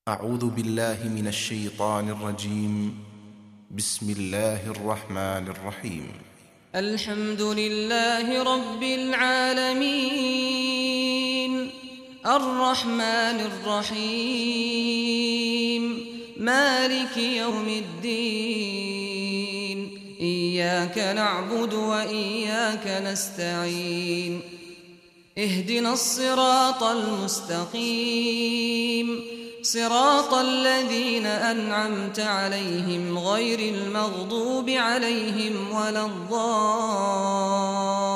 أعوذ بالله من الشيطان الرجيم. بسم الله الرحمن الرحيم. الحمد لله رب العالمين، الرحمن الرحيم، مالك يوم الدين. إياك نعبد وإياك نستعين. اهدنا الصراط المستقيم، صراط الذين أنعمت عليهم غير المغضوب عليهم ولا الضالين.